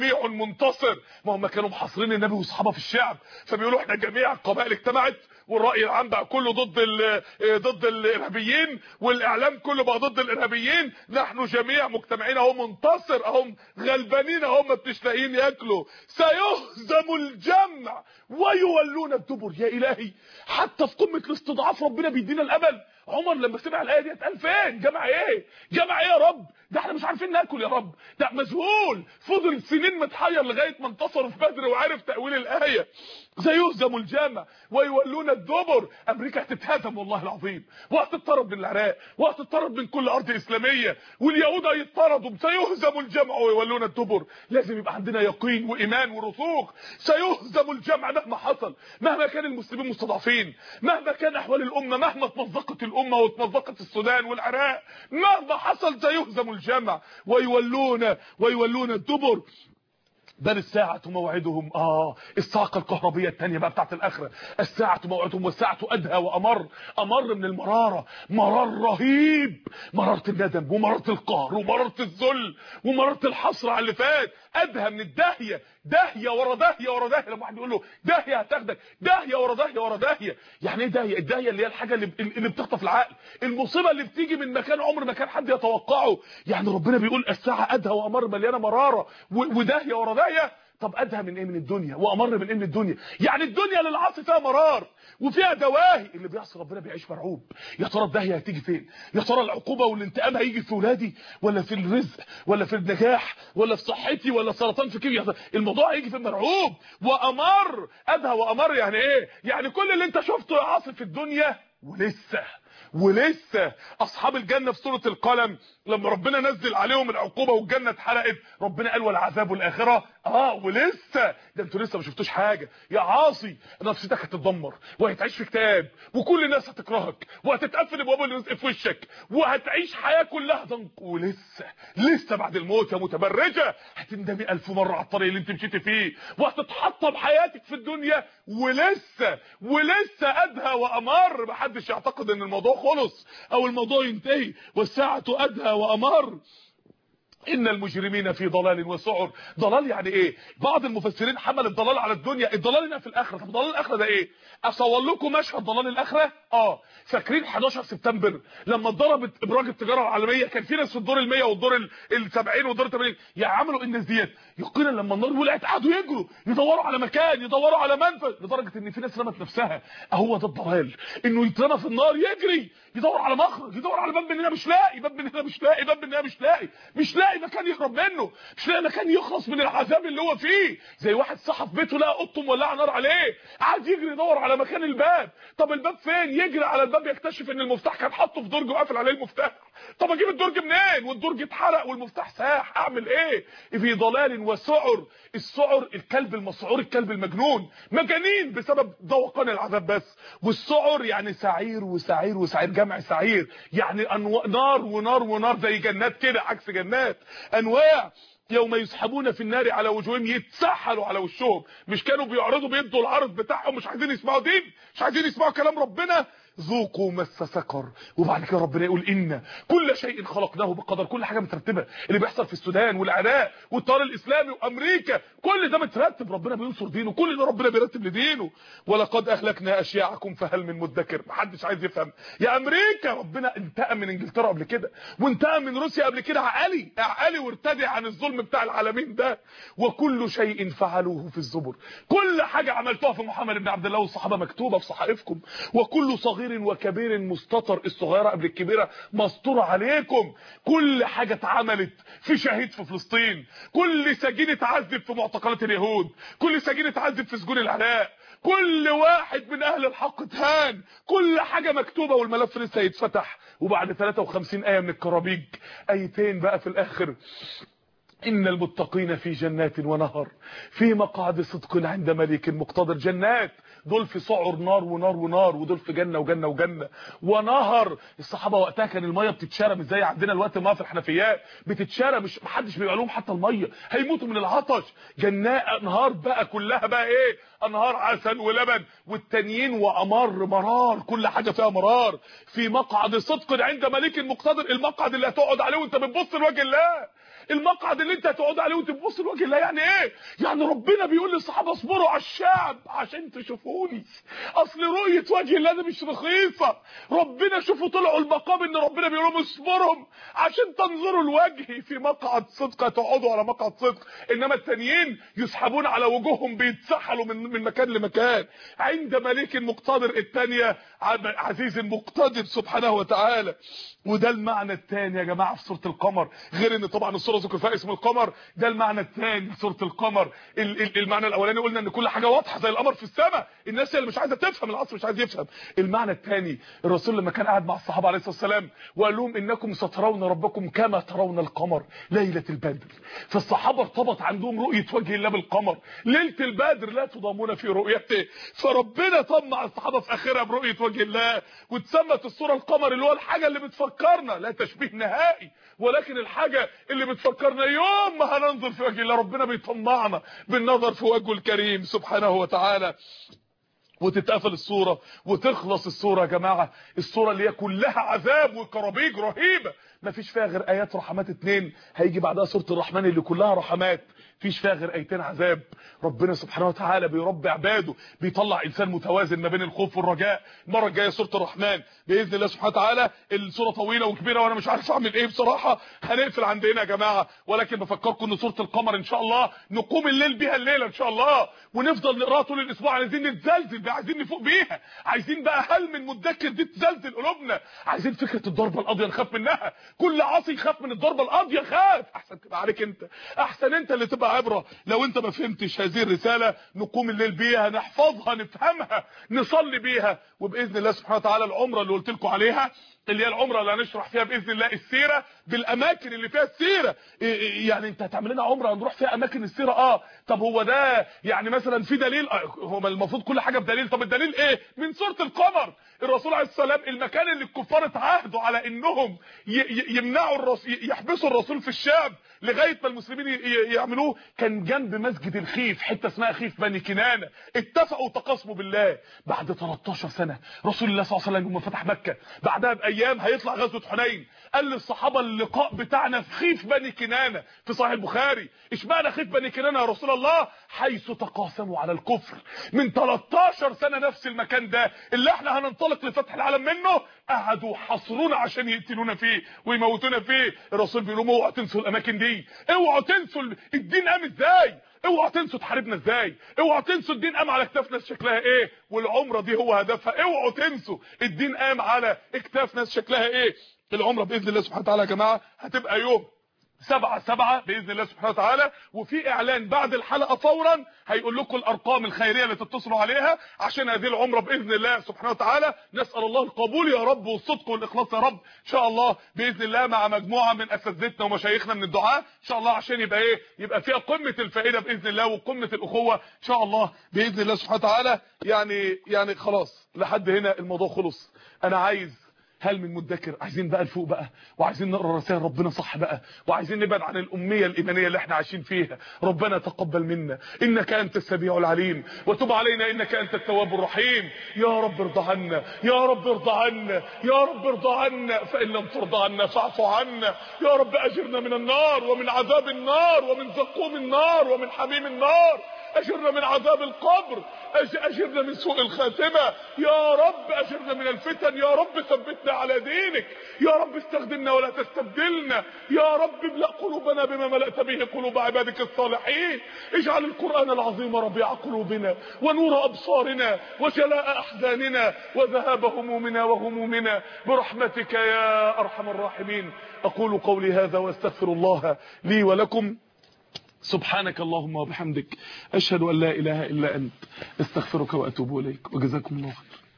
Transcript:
جميع منتصر. ما هم كانوا محاصرين النبي واصحابه في الشعب، فبيقولوا احنا جميع القبائل اجتمعت والراي العام بقى كله ضد الارهابيين، والاعلام كله بقى ضد الارهابيين، نحن جميع مجتمعين اهو منتصر، اهم غلبانين اهم مش لاقيين ياكلوا. سيهزم الجمع ويولون الدبر. يا الهي، حتى في قمه الاستضعاف ربنا بيدينا الامل. عمر لما سمع الايه دي قال فين؟ جمع ايه؟ جمع ايه يا رب؟ ده احنا مش عارفين ناكل يا رب. ده مذهول، فضل سنين متحير لغايه ما انتصروا في بدر وعرف تاويل الايه. سيهزم الجمع ويولون الدبر. امريكا هتتهزم والله العظيم، وهتطرد من العراق، وهتطرد من كل ارض اسلاميه، واليهود هيطردوا. سيهزم الجمع ويولون الدبر. لازم يبقى عندنا يقين وايمان ورسوخ. سيهزم الجمع مهما حصل، مهما كان المسلمين مستضعفين، مهما كان احوال الامه، مهما اتمزقت الامه واتمزقت السودان والعراق، مهما حصل سيهزم الجمع ويولون الدبر. بل الساعة موعدهم. الصاعقة الكهربية الثانية بقى بتاعت الآخرة. الساعة موعدهم والساعة أدهى وأمر. أمر من المرارة، مرار رهيب، مرارة الندم ومرارة القهر ومرارة الذل ومرارة الحسرة على اللي فات. أدهى من الداهية، داهية ورا داهية ورا داهية. لما واحد يقول له داهية هتاخدك، داهية ورا داهية ورا داهية. يعني ايه داهية؟ الداهية اللي هي الحاجة اللي بتخطف العقل، المصيبة اللي بتيجي من مكان عمر ما كان حد يتوقعه. يعني ربنا بيقول الساعة أدهى وأمر، مليانة مرارة وداهية ورا داهية. طب ادهى من ايه؟ من الدنيا. وامر من ايه؟ من الدنيا. يعني الدنيا للعاصي فيها مرار وفيها دواهي. اللي بيعصي ربنا بيعيش مرعوب. يا ترى الداهيه هتيجي فين؟ يا ترى العقوبه والانتقام هيجي في ولادي، ولا في الرزق، ولا في النجاح، ولا في صحتي، ولا سرطان في كيمياء؟ الموضوع هيجي في مرعوب. وامر، ادهى وامر يعني ايه؟ يعني كل اللي انت شفته يا عاصي في الدنيا ولسه اصحاب الجنه في سوره القلم لما ربنا نزل عليهم العقوبه والجنه اتحرقت، ربنا قال والعذاب الاخره. ولسه، ده انتوا لسه ما شفتوش حاجه يا عاصي. نفسيتك هتتدمر وهتعيش في اكتئاب، وكل الناس هتكرهك، وهتتقفل ابواب الرزق في وشك، وهتعيش حياه كلها ضنك. لسه بعد الموت يا متبرجه هتندمي 1000 مره على الطريق اللي انت مشيتي فيه، وهتتحطم حياتك في الدنيا. ولسه ادهى وامر. محدش يعتقد ان الموضوع خلص او الموضوع ينتهي. والساعه ادهى وامر. ان المجرمين في ضلال وسعر. ضلال يعني ايه؟ بعض المفسرين حمل الضلال على الدنيا، الضلال هنا في الاخره. طب ضلال الاخره ده ايه؟ اصور لكم مشهد ضلال الاخره. فاكرين 11 سبتمبر لما اتضربت ابراج التجاره العالميه؟ كان في ناس في الدور ال100 والدور ال70 والدور ال80. يعني عملوا الناس ديت يقينا لما النار ولعت قعدوا يجروا يدوروا على مكان، يدوروا على منفذ، لدرجه ان في ناس رمت نفسها. اهو ده الضلال، انه يترمى في النار يجري يدور على مخرج، يدور على باب من هنا مش لاقي، باب من هنا مش لاقي، باب من هنا مش لاقي مكان يهرب منه، مش لاقي مكان يخلص من العذاب اللي هو فيه. زي واحد صحى في بيته لقى قطه مولعه نار عليه، قعد يجري يدور على مكان الباب. طب الباب فين؟ يجري على الباب يكتشف ان المفتاح كان حاطه في درج وقافل عليه المفتاح. طب اجيب الدرج منين والدرج اتحرق والمفتاح ساح؟ اعمل ايه؟ في ضلال وسعر. السعر الكلب المسعور، الكلب المجنون، مجانين بسبب ذوقان العذاب بس. والسعر يعني سعير وسعير، جمع سعير، يعني نار ونار ونار، زي جنات كده عكس جنات، انواع. يوم يسحبون في النار على وجوههم، يتسحلوا على وشهم. مش كانوا بيعرضوا بيدوا العرض بتاعهم؟ مش عايزين يسمعوا دين، مش عايزين يسمعوا كلام ربنا. ذوقوا مس سقر. وبعد كده ربنا يقول ان كل شيء خلقناه بقدر. كل حاجه مترتبه، اللي بيحصل في السودان والعراق والتيار الاسلامي وامريكا، كل ده مترتب. ربنا بينصر دينه، كل ده ربنا بيرتب لدينه. ولقد اهلكنا اشياعكم فهل من مدكر. محدش عايز يفهم. يا امريكا، ربنا انتقم من انجلترا قبل كده، وانتقم من روسيا قبل كده. عقلي وارتدع عن الظلم بتاع العالمين ده. وكل شيء فعلوه في الزبر. كل حاجه عملتوها في محمد بن عبد الله والصحابه مكتوبه في صحائفكم. وكل صغير وكبير مستتر. الصغيره قبل الكبيره مستوره عليكم. كل حاجه اتعملت. في شهيد في فلسطين، كل سجين اتعذب في معتقلات اليهود، كل سجين اتعذب في سجون العراق، كل واحد من اهل الحق اتهان. كل حاجه مكتوبه والملف لسه يتفتح. وبعد 53 ايه من الكرابيج، ايتين بقى في الاخر: ان المتقين في جنات ونهر في مقعد صدق عند مليك مقتدر. جنات دول في سعر نار ونار ونار، ودول في جنه وجنه وجنه ونهر. الصحابه وقتها كان الميه بتتشرب مش زي عندنا الوقت، الميه في الحنفيات بتتشرب، مش محدش بيبقى لهم حتى الميه، هيموتوا من العطش. جنات انهار بقى كلها بقى ايه؟ انهار عسل ولبن. والتانيين وامر مرار، كل حاجه فيها مرار. في مقعد صدق عند مليك مقتدر. المقعد اللي هتقعد عليه وانت بتبص لوجه الله، المقعد اللي انت هتقعد عليه وتبص لوجه الله يعني ايه؟ يعني ربنا بيقول للصحابه اصبروا على الشعب عشان تشوفوني. اصل رؤيه وجه الله دي مش رخيصه. ربنا شوفوا طلعوا المقام ان ربنا بيقول لهم اصبروا عشان تنظروا لوجهي في مقعد صدق، تقعدوا على مقعد صدق. انما التانيين يسحبون على وجوههم، بيتسحلوا من مكان لمكان عند ملك مقتدر. الثانيه عزيز مقتدر سبحانه وتعالى. وده المعنى الثاني يا جماعه في سوره القمر، غير ان طبعا السوره ذكر فيها اسم القمر. ده المعنى الثاني في سوره القمر. المعنى الاولاني قلنا ان كل حاجه واضحه زي القمر في السماء، الناس اللي مش عايزه تفهم، العصر مش عايز يفهم. المعنى الثاني الرسول لما كان قاعد مع الصحابه عليه الصلاه والسلام وقال لهم انكم سترون ربكم كما ترون القمر ليله البدر، فالصحابه ارتبط عندهم رؤيه وجه الله بالقمر. ليله البدر لا تضامون في رؤيته، فربنا طمع الصحابه في اخرها برؤيه وجه الله. واتسمت السوره القمر اللي هو الحاجه اللي بتفكرنا، لا تشبيه نهائي، ولكن الحاجه اللي بتفكرنا يوم ما هننظر في وجه الله ربنا بيطمعنا بالنظر في وجهه الكريم سبحانه وتعالى. وتتقفل الصورة وتخلص الصورة يا جماعة. الصورة اللي هي كلها عذاب وكرابيج رهيبة، ما فيش فيها غير ايات رحمات اتنين، هيجي بعدها سورة الرحمن اللي كلها رحمات، فيش فيها غير ايتين عذاب. ربنا سبحانه وتعالى بيربي عباده، بيطلع انسان متوازن ما بين الخوف والرجاء. المره الجايه سوره الرحمن باذن الله سبحانه وتعالى. السوره طويله وكبيره وانا مش عارف اعمل ايه بصراحه، هنقفل عند هنا يا جماعه. ولكن بفكركم ان سوره القمر ان شاء الله نقوم الليل بيها الليله ان شاء الله، ونفضل نقراها طول الاسبوع. عايزين نتزلزل بقى، عايزين نفوق بيها، عايزين بقى هل من مدكر دي تزلزل قلوبنا. عايزين فكره الضربه القاضيه نخاف منها، كل عاصي يخاف من الضربه القاضيه. خاف احسن تبقى عليك انت، احسن انت اللي تبقى عبره. لو انت ما فهمتش هذه الرساله نقوم الليل بيها، نحفظها، نفهمها، نصلي بيها. وباذن الله سبحانه وتعالى العمره اللي قلت لكم عليها، اللي هي العمره اللي هنشرح فيها باذن الله السيره بالاماكن اللي فيها السيره. يعني انت هتعمل لنا عمره هنروح فيها اماكن السيره؟ طب هو ده يعني مثلا في دليل؟ هو المفروض كل حاجه بدليل. طب الدليل ايه؟ من سوره القمر. الرسول عليه الصلاه والسلام المكان اللي الكفار اتعاهدوا على انهم يمنعوا الرسول، يحبسوا الرسول في الشعب لغايه ما المسلمين يعملوه، كان جنب مسجد الخيف، حته اسمها خيف بني كنانه. اتفقوا وتقاسموا بالله بعد 13 سنه رسول الله صلى الله عليه وسلم لما فتح مكه، بعدها بايام هيطلع غزوه حنين، قال للصحابه اللقاء بتاعنا في خيف بني كنانه في صحيح البخاري. اشمعنى خيف بني كنانه يا رسول الله؟ حيث تقاسموا على الكفر. من 13 سنه نفس المكان ده اللي احنا هننطلق لفتح العالم منه، قعدوا حصرونا عشان يقتلونا فيه ويموتونا فيه. الرسول بيقول لهم اوعوا تنسوا الاماكن دي، اوعوا تنسوا الدين قام ازاي، اوعوا تنسوا تحاربنا ازاي، اوعوا تنسوا الدين قام على اكتاف ناس شكلها ايه، والعمره دي هو هدفها. اوعوا تنسوا الدين قام على اكتاف ناس شكلها ايه. العمره باذن الله سبحانه وتعالى يا جماعه هتبقى يوم 7/7 باذن الله سبحانه وتعالى. وفي اعلان بعد الحلقه فورا هيقول لكم الارقام الخيريه اللي تتصلوا عليها عشان هذه العمره باذن الله سبحانه وتعالى. نسال الله القبول يا رب والصدق والاخلاص يا رب ان شاء الله باذن الله، مع مجموعه من اساتذتنا ومشايخنا من الدعاء ان شاء الله، عشان يبقى ايه، يبقى فيها قمه الفائده باذن الله وقمه الاخوه ان شاء الله باذن الله سبحانه وتعالى. يعني خلاص لحد هنا الموضوع خلص. انا عايز هل من مدكر، عايزين بقى نفوق بقى، وعايزين نقرا رسائل ربنا صح بقى، وعايزين نبعد عن الاميه الايمانيه اللي احنا عايشين فيها. ربنا تقبل منا انك انت السميع العليم، وتب علينا انك انت التواب الرحيم. يا رب ارضى عنا، يا رب ارضى عنا، يا رب ارضى عنا، فان لم ترضى عنا فاعف عنا. يا رب اجرنا من النار ومن عذاب النار ومن زقوم النار ومن حميم النار. اجرنا من عذاب القبر، اجرنا من سوء الخاتمه. يا رب اجرنا من الفتن. يا رب ثبتنا على دينك. يا رب استخدمنا ولا تستبدلنا. يا رب املأ قلوبنا بما ملأت به قلوب عبادك الصالحين. اجعل القرآن العظيم ربيع قلوبنا ونور ابصارنا وجلاء احزاننا وذهاب همومنا وغمومنا برحمتك يا ارحم الراحمين. اقول قولي هذا واستغفر الله لي ولكم. سبحانك اللهم وبحمدك، اشهد ان لا اله الا انت، استغفرك واتوب اليك، وجزاكم الله خير.